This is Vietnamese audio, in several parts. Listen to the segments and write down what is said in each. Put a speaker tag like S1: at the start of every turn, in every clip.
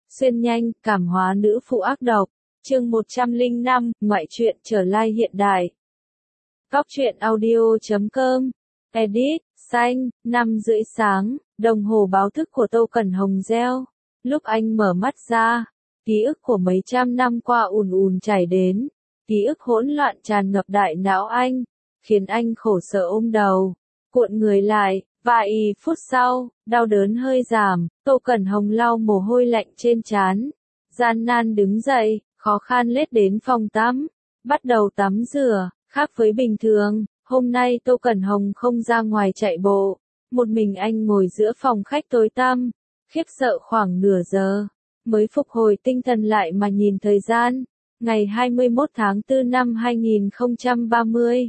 S1: Xuyên nhanh, cảm hóa nữ phụ ác độc. Chương 105, ngoại truyện trở lại hiện đại. Góc truyện audio.com. Edit, xanh, 5:30 sáng, đồng hồ báo thức của Tô Cẩn Hồng reo. Lúc anh mở mắt ra, ký ức của mấy trăm năm qua ùn ùn chảy đến. Ký ức hỗn loạn tràn ngập đại não anh, khiến anh khổ sở ôm đầu, cuộn người lại. Vài phút sau, đau đớn hơi giảm, Tô Cẩn Hồng lau mồ hôi lạnh trên trán, gian nan đứng dậy, khó khăn lết đến phòng tắm, bắt đầu tắm rửa. Khác với bình thường, hôm nay Tô Cẩn Hồng không ra ngoài chạy bộ, một mình anh ngồi giữa phòng khách tối tăm, khiếp sợ khoảng nửa giờ, mới phục hồi tinh thần lại mà nhìn thời gian, ngày 21 tháng 4 năm 2030.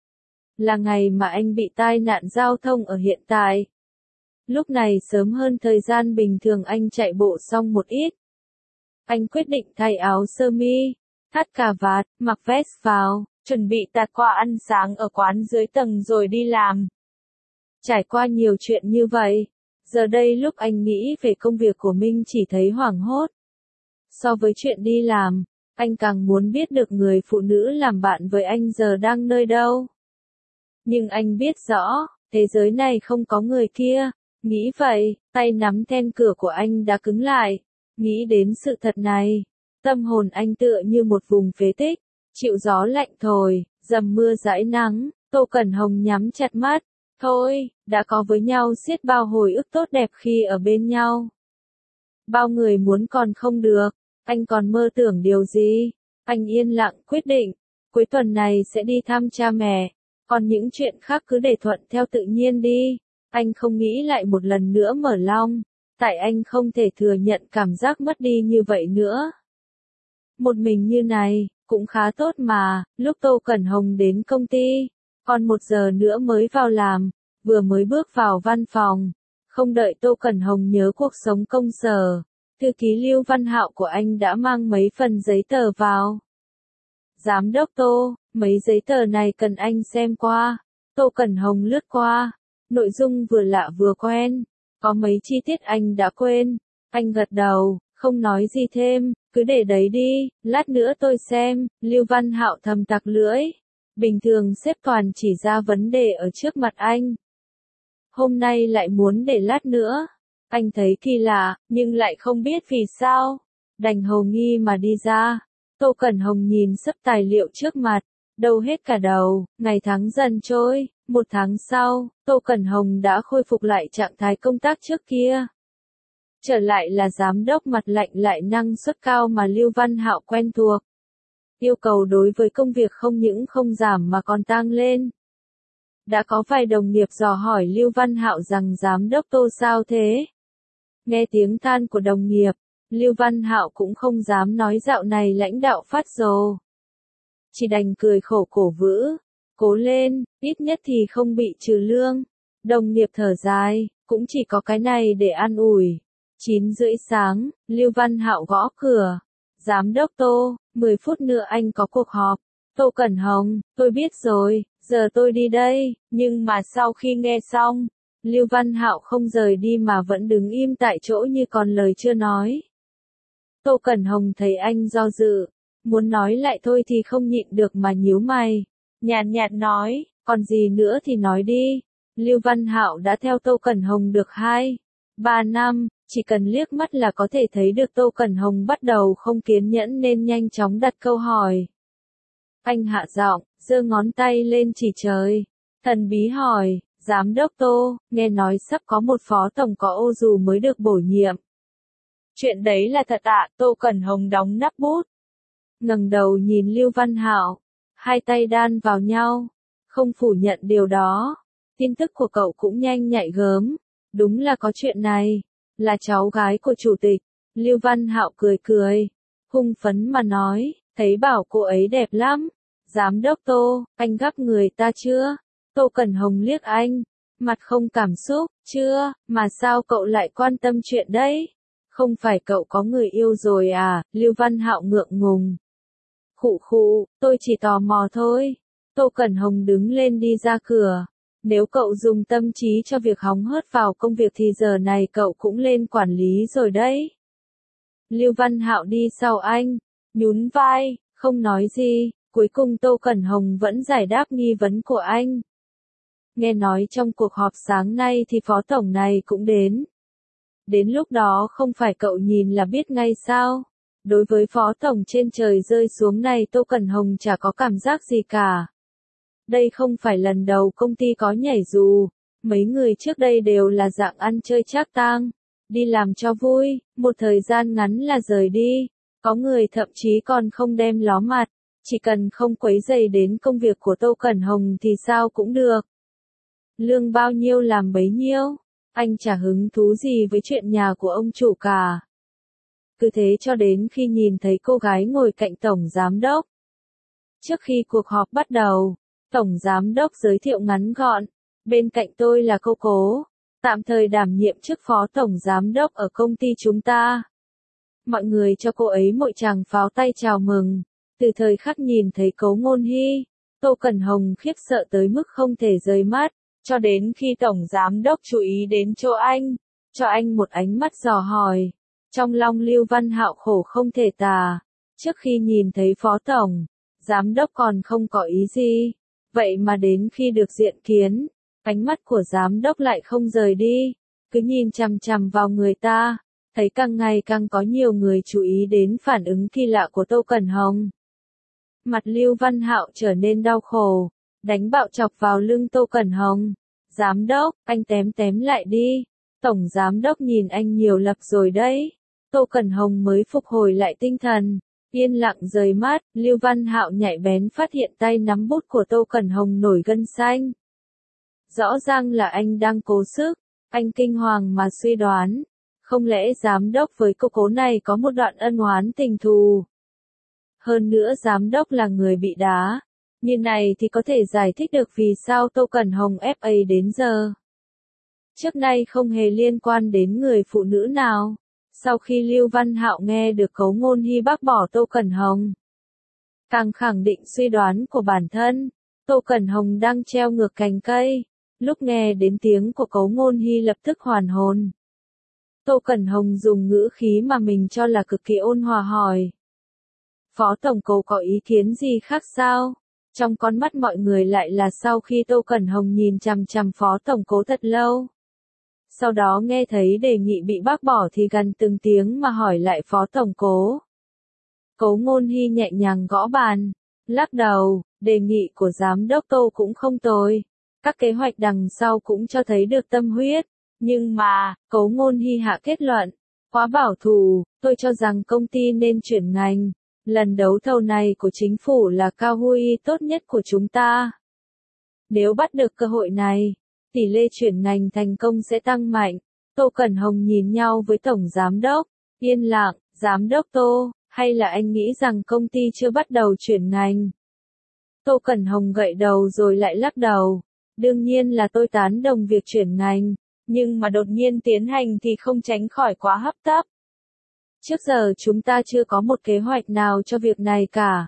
S1: Là ngày mà anh bị tai nạn giao thông ở hiện tại. Lúc này sớm hơn thời gian bình thường anh chạy bộ xong một ít. Anh quyết định thay áo sơ mi, thắt cà vạt, mặc vest vào, chuẩn bị tạt qua ăn sáng ở quán dưới tầng rồi đi làm. Trải qua nhiều chuyện như vậy, giờ đây lúc anh nghĩ về công việc của mình chỉ thấy hoảng hốt. So với chuyện đi làm, anh càng muốn biết được người phụ nữ làm bạn với anh giờ đang nơi đâu. Nhưng anh biết rõ, thế giới này không có người kia. Nghĩ vậy, tay nắm then cửa của anh đã cứng lại. Nghĩ đến sự thật này, tâm hồn anh tựa như một vùng phế tích, chịu gió lạnh thổi, dầm mưa dãi nắng. Tô Cẩn Hồng nhắm chặt mắt. Thôi, đã có với nhau xiết bao hồi ức tốt đẹp khi ở bên nhau. Bao người muốn còn không được, anh còn mơ tưởng điều gì? Anh yên lặng quyết định, cuối tuần này sẽ đi thăm cha mẹ. Còn những chuyện khác cứ để thuận theo tự nhiên đi. Anh không nghĩ lại một lần nữa mở lòng. Tại anh không thể thừa nhận cảm giác mất đi như vậy nữa. Một mình như này, cũng khá tốt mà. Lúc Tô Cẩn Hồng đến công ty, còn 1 giờ nữa mới vào làm. Vừa mới bước vào văn phòng, không đợi Tô Cẩn Hồng nhớ cuộc sống công sở, thư ký Lưu Văn Hạo của anh đã mang mấy phần giấy tờ vào. Giám đốc Tô, mấy giấy tờ này cần anh xem qua. Tô Cẩn Hồng lướt qua, nội dung vừa lạ vừa quen, có mấy chi tiết anh đã quên. Anh gật đầu, không nói gì thêm, cứ để đấy đi, lát nữa tôi xem. Lưu Văn Hạo thầm tặc lưỡi, bình thường sếp toàn chỉ ra vấn đề ở trước mặt anh. Hôm nay lại muốn để lát nữa, anh thấy kỳ lạ, nhưng lại không biết vì sao, đành hầu nghi mà đi ra. Tô Cẩn Hồng nhìn sấp tài liệu trước mặt, đau hết cả đầu. Ngày tháng dần trôi, 1 tháng sau, Tô Cẩn Hồng đã khôi phục lại trạng thái công tác trước kia. Trở lại là giám đốc mặt lạnh lại năng suất cao mà Lưu Văn Hạo quen thuộc. Yêu cầu đối với công việc không những không giảm mà còn tăng lên. Đã có vài đồng nghiệp dò hỏi Lưu Văn Hạo rằng giám đốc Tô sao thế? Nghe tiếng than của đồng nghiệp, Lưu Văn Hạo cũng không dám nói dạo này lãnh đạo phát rồ. Chỉ đành cười khổ cổ vũ, cố lên, ít nhất thì không bị trừ lương. Đồng nghiệp thở dài, cũng chỉ có cái này để an ủi. 9:30 sáng, Lưu Văn Hạo gõ cửa. Giám đốc Tô, 10 phút nữa anh có cuộc họp. Tô Cẩn Hồng, tôi biết rồi, giờ tôi đi đây. Nhưng mà sau khi nghe xong, Lưu Văn Hạo không rời đi mà vẫn đứng im tại chỗ như còn lời chưa nói. Tô Cẩn Hồng thấy anh do dự, muốn nói lại thôi thì không nhịn được mà nhíu mày. Nhàn nhạt nói, còn gì nữa thì nói đi. Lưu Văn Hạo đã theo Tô Cẩn Hồng được 2-3 năm, chỉ cần liếc mắt là có thể thấy được Tô Cẩn Hồng bắt đầu không kiên nhẫn nên nhanh chóng đặt câu hỏi. Anh hạ giọng, giơ ngón tay lên chỉ trời. Thần bí hỏi, giám đốc Tô, nghe nói sắp có một phó tổng có ô dù mới được bổ nhiệm. Chuyện đấy là thật ạ? Tô Cẩn Hồng đóng nắp bút, ngẩng đầu nhìn Lưu Văn Hạo, hai tay đan vào nhau, không phủ nhận điều đó. Tin tức của cậu cũng nhanh nhạy gớm, đúng là có chuyện này, là cháu gái của chủ tịch. Lưu Văn Hạo cười cười, hưng phấn mà nói, thấy bảo cô ấy đẹp lắm. Giám đốc Tô, anh gắp người ta chưa? Tô Cẩn Hồng liếc anh, mặt không cảm xúc, chưa, mà sao cậu lại quan tâm chuyện đấy? Không phải cậu có người yêu rồi à? Lưu Văn Hạo ngượng ngùng. Khụ khụ, tôi chỉ tò mò thôi. Tô Cẩn Hồng đứng lên đi ra cửa. Nếu cậu dùng tâm trí cho việc hóng hớt vào công việc thì giờ này cậu cũng lên quản lý rồi đấy. Lưu Văn Hạo đi sau anh, nhún vai, không nói gì, cuối cùng Tô Cẩn Hồng vẫn giải đáp nghi vấn của anh. Nghe nói trong cuộc họp sáng nay thì phó tổng này cũng đến. Đến lúc đó không phải cậu nhìn là biết ngay sao? Đối với phó tổng trên trời rơi xuống này Tô Cẩn Hồng chả có cảm giác gì cả. Đây không phải lần đầu công ty có nhảy dù, mấy người trước đây đều là dạng ăn chơi trác tang, đi làm cho vui, một thời gian ngắn là rời đi, có người thậm chí còn không đem ló mặt, chỉ cần không quấy rầy đến công việc của Tô Cẩn Hồng thì sao cũng được. Lương bao nhiêu làm bấy nhiêu, anh chả hứng thú gì với chuyện nhà của ông chủ cả. Cứ thế cho đến khi nhìn thấy cô gái ngồi cạnh tổng giám đốc. Trước khi cuộc họp bắt đầu, tổng giám đốc giới thiệu ngắn gọn, bên cạnh tôi là cô Cố, tạm thời đảm nhiệm chức phó tổng giám đốc ở công ty chúng ta. Mọi người cho cô ấy một tràng pháo tay chào mừng, từ thời khắc nhìn thấy Cố Ngôn Hy, Tô Cẩn Hồng khiếp sợ tới mức không thể rời mắt, cho đến khi tổng giám đốc chú ý đến chỗ anh, cho anh một ánh mắt dò hỏi. Trong lòng Lưu Văn Hạo khổ không thể tả, trước khi nhìn thấy phó tổng, giám đốc còn không có ý gì, vậy mà đến khi được diện kiến, ánh mắt của giám đốc lại không rời đi, cứ nhìn chằm chằm vào người ta, thấy càng ngày càng có nhiều người chú ý đến phản ứng kỳ lạ của Tô Cẩn Hồng. Mặt Lưu Văn Hạo trở nên đau khổ, đánh bạo chọc vào lưng Tô Cẩn Hồng. Giám đốc, anh tém tém lại đi, tổng giám đốc nhìn anh nhiều lập rồi đấy. Tô Cẩn Hồng mới phục hồi lại tinh thần, yên lặng rời mắt, Lưu Văn Hạo nhạy bén phát hiện tay nắm bút của Tô Cẩn Hồng nổi gân xanh. Rõ ràng là anh đang cố sức, anh kinh hoàng mà suy đoán, không lẽ giám đốc với cô Cố này có một đoạn ân oán tình thù. Hơn nữa giám đốc là người bị đá, như này thì có thể giải thích được vì sao Tô Cẩn Hồng FA đến giờ. Trước nay không hề liên quan đến người phụ nữ nào. Sau khi Lưu Văn Hạo nghe được Cố Ngôn Hy bác bỏ Tô Cẩn Hồng, càng khẳng định suy đoán của bản thân, Tô Cẩn Hồng đang treo ngược cành cây, lúc nghe đến tiếng của Cố Ngôn Hy lập tức hoàn hồn. Tô Cẩn Hồng dùng ngữ khí mà mình cho là cực kỳ ôn hòa hỏi. Phó tổng Cố có ý kiến gì khác sao? Trong con mắt mọi người lại là sau khi Tô Cẩn Hồng nhìn chằm chằm phó tổng Cố thật lâu. Sau đó nghe thấy đề nghị bị bác bỏ thì gần từng tiếng mà hỏi lại phó tổng Cố. Cố Ngôn Hy nhẹ nhàng gõ bàn, lắc đầu, đề nghị của giám đốc Tô cũng không tồi. Các kế hoạch đằng sau cũng cho thấy được tâm huyết. Nhưng mà, Cố Ngôn Hy hạ kết luận, quá bảo thủ, tôi cho rằng công ty nên chuyển ngành. Lần đấu thầu này của chính phủ là cao huy tốt nhất của chúng ta. Nếu bắt được cơ hội này, tỷ lệ chuyển ngành thành công sẽ tăng mạnh. Tô Cẩn Hồng nhìn nhau với tổng giám đốc, yên lặng, giám đốc Tô, hay là anh nghĩ rằng công ty chưa bắt đầu chuyển ngành? Tô Cẩn Hồng gậy đầu rồi lại lắc đầu, đương nhiên là tôi tán đồng việc chuyển ngành, nhưng mà đột nhiên tiến hành thì không tránh khỏi quá hấp tấp. Trước giờ chúng ta chưa có một kế hoạch nào cho việc này cả.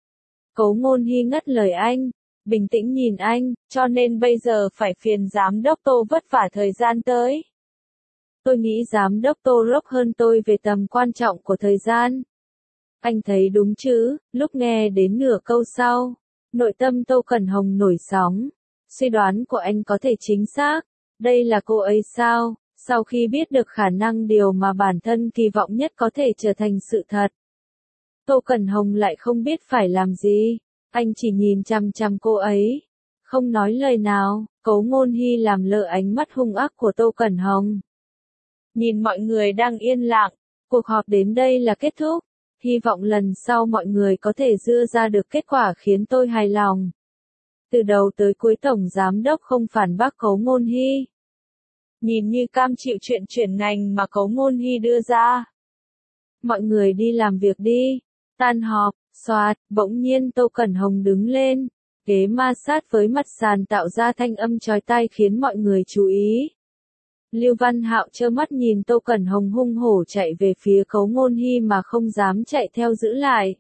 S1: Cố Ngôn Hy ngắt lời anh, bình tĩnh nhìn anh, cho nên bây giờ phải phiền giám đốc Tô vất vả thời gian tới. Tôi nghĩ giám đốc Tô rốc hơn tôi về tầm quan trọng của thời gian. Anh thấy đúng chứ? Lúc nghe đến nửa câu sau, nội tâm Tô Cẩn Hồng nổi sóng. Suy đoán của anh có thể chính xác. Đây là cô ấy sao? Sau khi biết được khả năng điều mà bản thân kỳ vọng nhất có thể trở thành sự thật, Tô Cẩn Hồng lại không biết phải làm gì. Anh chỉ nhìn chằm chằm cô ấy, không nói lời nào. Cố Ngôn Hy làm lơ ánh mắt hung ác của Tô Cẩn Hồng. Nhìn mọi người đang yên lặng, cuộc họp đến đây là kết thúc. Hy vọng lần sau mọi người có thể đưa ra được kết quả khiến tôi hài lòng. Từ đầu tới cuối tổng giám đốc không phản bác Cố Ngôn Hy. Nhìn như cam chịu chuyện chuyển ngành mà Cố Ngôn Hy đưa ra. Mọi người đi làm việc đi. Tan họp, xoạt, bỗng nhiên Tô Cẩn Hồng đứng lên. Ghế ma sát với mặt sàn tạo ra thanh âm chói tai khiến mọi người chú ý. Lưu Văn Hạo trơ mắt nhìn Tô Cẩn Hồng hung hổ chạy về phía Cố Ngôn Hy mà không dám chạy theo giữ lại.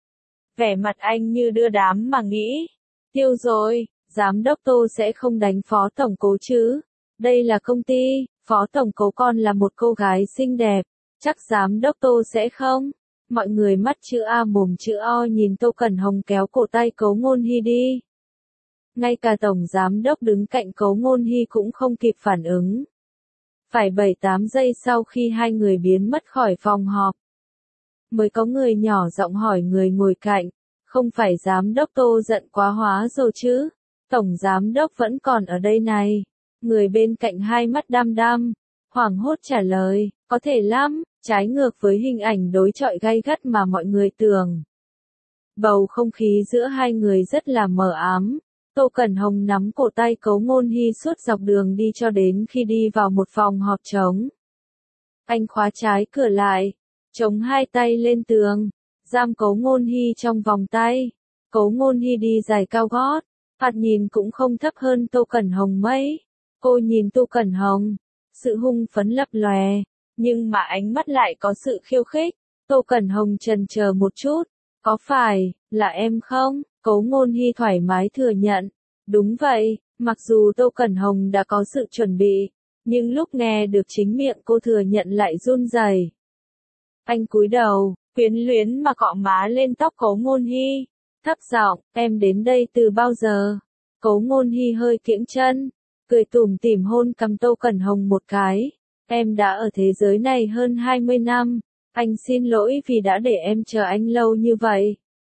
S1: Vẻ mặt anh như đưa đám mà nghĩ. Tiêu rồi, giám đốc Tô sẽ không đánh phó tổng Cố chứ. Đây là công ty, phó tổng Cố còn là một cô gái xinh đẹp. Chắc giám đốc Tô sẽ không? Mọi người mắt chữ A mồm chữ O nhìn Tô Cẩn Hồng kéo cổ tay Cố Ngôn Hy đi. Ngay cả tổng giám đốc đứng cạnh Cố Ngôn Hy cũng không kịp phản ứng. Phải 7-8 giây sau khi hai người biến mất khỏi phòng họp, mới có người nhỏ giọng hỏi người ngồi cạnh, không phải giám đốc Tô giận quá hóa rồi chứ? Tổng giám đốc vẫn còn ở đây này. Người bên cạnh hai mắt đăm đăm, hoảng hốt trả lời, có thể lắm, trái ngược với hình ảnh đối chọi gay gắt mà mọi người tưởng. Bầu không khí giữa hai người rất là mờ ám. Tô Cẩn Hồng nắm cổ tay Cố Ngôn Hy suốt dọc đường đi cho đến khi đi vào một phòng họp trống. Anh khóa trái cửa lại, chống hai tay lên tường, giam Cố Ngôn Hy trong vòng tay. Cố Ngôn Hy đi giày cao gót, thoạt nhìn cũng không thấp hơn Tô Cẩn Hồng mấy. Cô nhìn Tô Cẩn Hồng, sự hung phấn lập lòe, nhưng mà ánh mắt lại có sự khiêu khích. Tô Cẩn Hồng chần chờ một chút, có phải là em không? Cố Ngôn Hy thoải mái thừa nhận, đúng vậy, mặc dù Tô Cẩn Hồng đã có sự chuẩn bị, nhưng lúc nghe được chính miệng cô thừa nhận lại run rẩy. Anh cúi đầu, quyến luyến mà cọ má lên tóc Cố Ngôn Hy, thấp giọng, em đến đây từ bao giờ? Cố Ngôn Hy hơi kiễng chân, cười tủm tỉm hôn cằm Tô Cẩn Hồng một cái, em đã ở thế giới này hơn 20 năm, anh xin lỗi vì đã để em chờ anh lâu như vậy.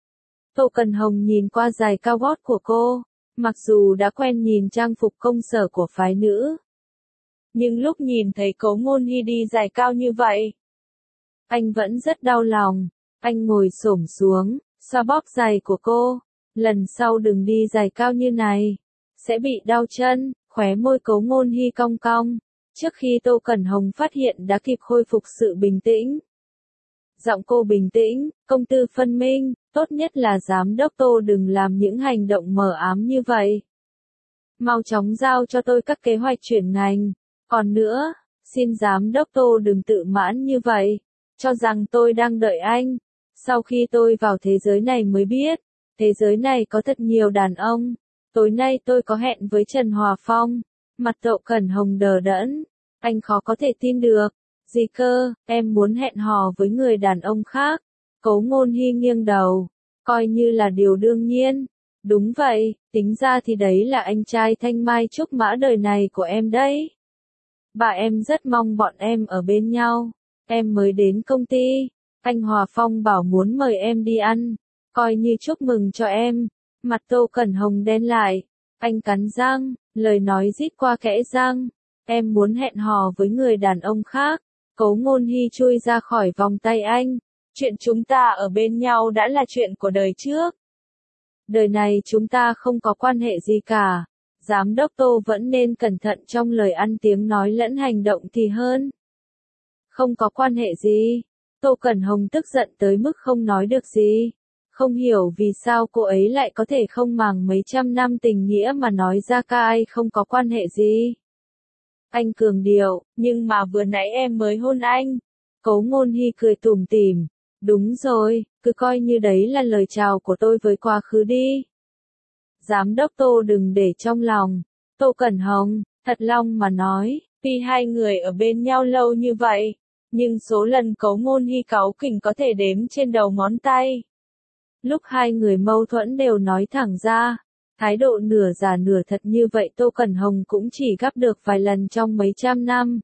S1: Tô Cẩn Hồng nhìn qua giày cao gót của cô, mặc dù đã quen nhìn trang phục công sở của phái nữ, nhưng lúc nhìn thấy Cố Ngôn Hy đi giày cao như vậy, anh vẫn rất đau lòng. Anh ngồi xổm xuống, xoa bóp giày của cô, lần sau đừng đi giày cao như này, sẽ bị đau chân. Khóe môi Cố Ngôn Hy cong cong, trước khi Tô Cẩn Hồng phát hiện đã kịp khôi phục sự bình tĩnh. Giọng cô bình tĩnh, công tư phân minh, tốt nhất là giám đốc Tô đừng làm những hành động mờ ám như vậy. Mau chóng giao cho tôi các kế hoạch chuyển ngành. Còn nữa, xin giám đốc Tô đừng tự mãn như vậy, cho rằng tôi đang đợi anh. Sau khi tôi vào thế giới này mới biết, thế giới này có thật nhiều đàn ông. Tối nay tôi có hẹn với Trần Hòa Phong. Mặt Tô Cẩn Hồng đờ đẫn, anh khó có thể tin được. Gì cơ, em muốn hẹn hò với người đàn ông khác? Cố Ngôn Hy nghiêng đầu, coi như là điều đương nhiên. Đúng vậy, tính ra thì đấy là anh trai thanh mai trúc mã đời này của em đấy. Bà em rất mong bọn em ở bên nhau. Em mới đến công ty, anh Hòa Phong bảo muốn mời em đi ăn, coi như chúc mừng cho em. Mặt Tô Cẩn Hồng đen lại, anh cắn răng, lời nói rít qua kẽ răng. Em muốn hẹn hò với người đàn ông khác. Cố Ngôn Hy chui ra khỏi vòng tay anh. Chuyện chúng ta ở bên nhau đã là chuyện của đời trước. Đời này chúng ta không có quan hệ gì cả. Giám đốc Tô vẫn nên cẩn thận trong lời ăn tiếng nói lẫn hành động thì hơn. Không có quan hệ gì. Tô Cẩn Hồng tức giận tới mức không nói được gì. Không hiểu vì sao cô ấy lại có thể không màng mấy trăm năm tình nghĩa mà nói ra ca ai không có quan hệ gì. Anh cường điệu, nhưng mà vừa nãy em mới hôn anh. Cố Ngôn Hy cười tủm tỉm, đúng rồi, cứ coi như đấy là lời chào của tôi với quá khứ đi. Giám đốc Tô đừng để trong lòng. Tô Cẩn Hồng, thật lòng mà nói, tuy hai người ở bên nhau lâu như vậy, nhưng số lần Cố Ngôn Hy cáu kỉnh có thể đếm trên đầu ngón tay. Lúc hai người mâu thuẫn đều nói thẳng ra, thái độ nửa giả nửa thật như vậy Tô Cẩn Hồng cũng chỉ gặp được vài lần trong mấy trăm năm.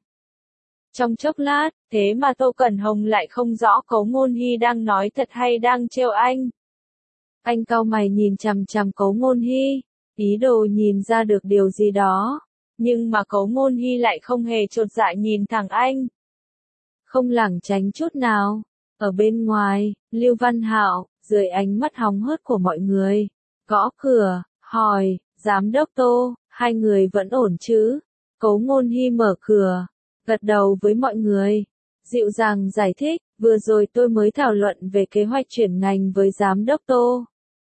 S1: Trong chốc lát, thế mà Tô Cẩn Hồng lại không rõ Cố Ngôn Hy đang nói thật hay đang trêu anh. Anh cau mày nhìn chằm chằm Cố Ngôn Hy, ý đồ nhìn ra được điều gì đó, nhưng mà Cố Ngôn Hy lại không hề chột dạ nhìn thẳng anh. Không lảng tránh chút nào. Ở bên ngoài, Lưu Văn Hạo, dưới ánh mắt hóng hớt của mọi người, gõ cửa, hỏi, giám đốc Tô, hai người vẫn ổn chứ? Cố Ngôn Hy mở cửa, gật đầu với mọi người, dịu dàng giải thích, vừa rồi tôi mới thảo luận về kế hoạch chuyển ngành với giám đốc Tô.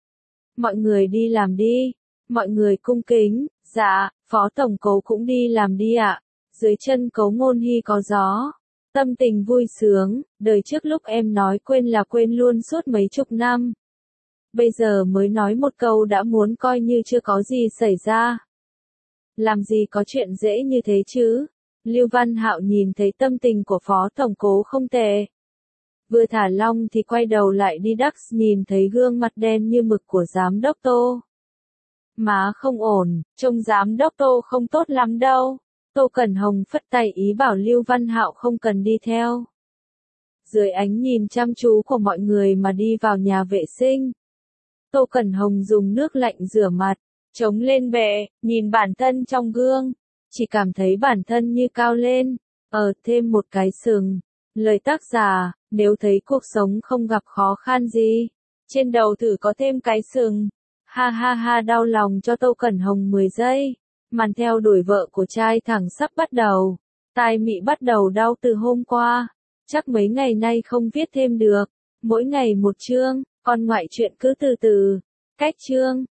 S1: Mọi người đi làm đi. Mọi người cung kính, dạ, Phó Tổng Cố cũng đi làm đi ạ. Dưới chân Cố Ngôn Hy có gió. Tâm tình vui sướng, đời trước lúc em nói quên là quên luôn suốt mấy chục năm. Bây giờ mới nói một câu đã muốn coi như chưa có gì xảy ra. Làm gì có chuyện dễ như thế chứ? Lưu Văn Hạo nhìn thấy tâm tình của Phó Tổng Cố không tệ. Vừa thả lỏng thì quay đầu lại đi Đắc nhìn thấy gương mặt đen như mực của giám đốc Tô. Má không ổn, trông giám đốc Tô không tốt lắm đâu. Tô Cẩn Hồng phất tay ý bảo Lưu Văn Hạo không cần đi theo. Dưới ánh nhìn chăm chú của mọi người mà đi vào nhà vệ sinh. Tô Cẩn Hồng dùng nước lạnh rửa mặt, chống lên bệ, nhìn bản thân trong gương. Chỉ cảm thấy bản thân như cao lên, thêm một cái sừng. Lời tác giả, nếu thấy cuộc sống không gặp khó khăn gì, trên đầu thử có thêm cái sừng. Ha ha ha, đau lòng cho Tô Cẩn Hồng 10 giây. Màn theo đuổi vợ của trai thẳng sắp bắt đầu. Tai Mị bắt đầu đau từ hôm qua. Chắc mấy ngày nay không viết thêm được. Mỗi ngày một chương, còn ngoại truyện cứ từ từ. Cách chương.